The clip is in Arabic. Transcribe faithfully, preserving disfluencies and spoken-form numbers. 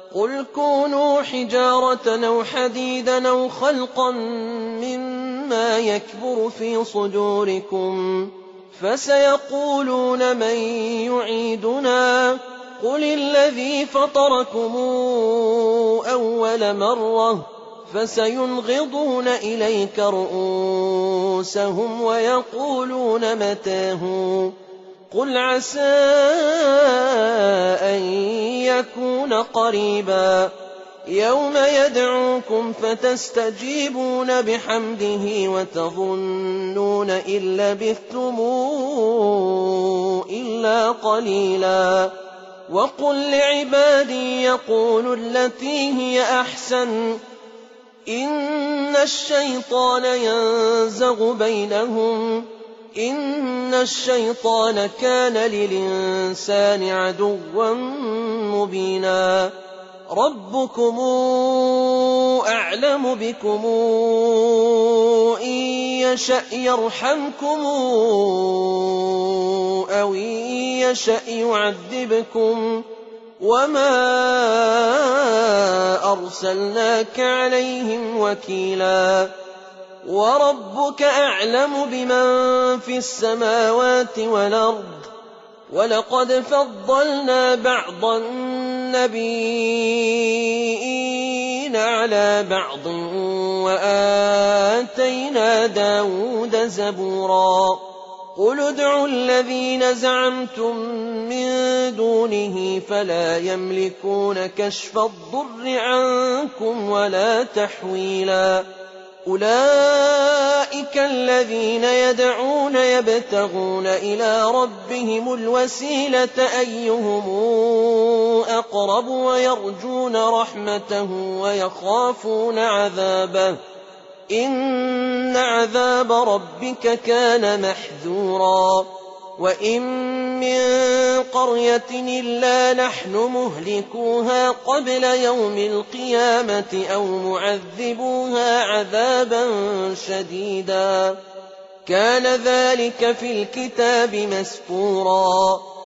قل كونوا حجارة أو حديدا أو خلقا مما يكبر في صدوركم فسيقولون من يعيدنا قل الذي فطركم أول مرة فسينغضون إليك رؤوسهم ويقولون متى هو قل عسى أن يكون قريبا يوم يدعوكم فتستجيبون بحمده وتظنون إن لبثتم إلا قليلا وقل لعبادي يقولوا التي هي أحسن إن الشيطان ينزغ بينهم إن الشيطان كان للإنسان عدوا مبينا ربكم أعلم بكم إن يشأ يرحمكم أو إن يشأ يعذبكم وما أرسلناك عليهم وكيلا وربك أعلم بمن في السماوات والأرض ولقد فضلنا بعض النبيين على بعض وآتينا داود زبورا قل ادعوا الذين زعمتم من دونه فلا يملكون كشف الضر عنكم ولا تحويلا أولئك الذين يدعون يبتغون إلى ربهم الوسيلة أيهم أقرب ويرجون رحمته ويخافون عذابه إن عذاب ربك كان محذورا وإن من قرية إلا نحن مهلكوها قبل يوم القيامة أو معذبوها عذابا شديدا كان ذلك في الكتاب مسطورا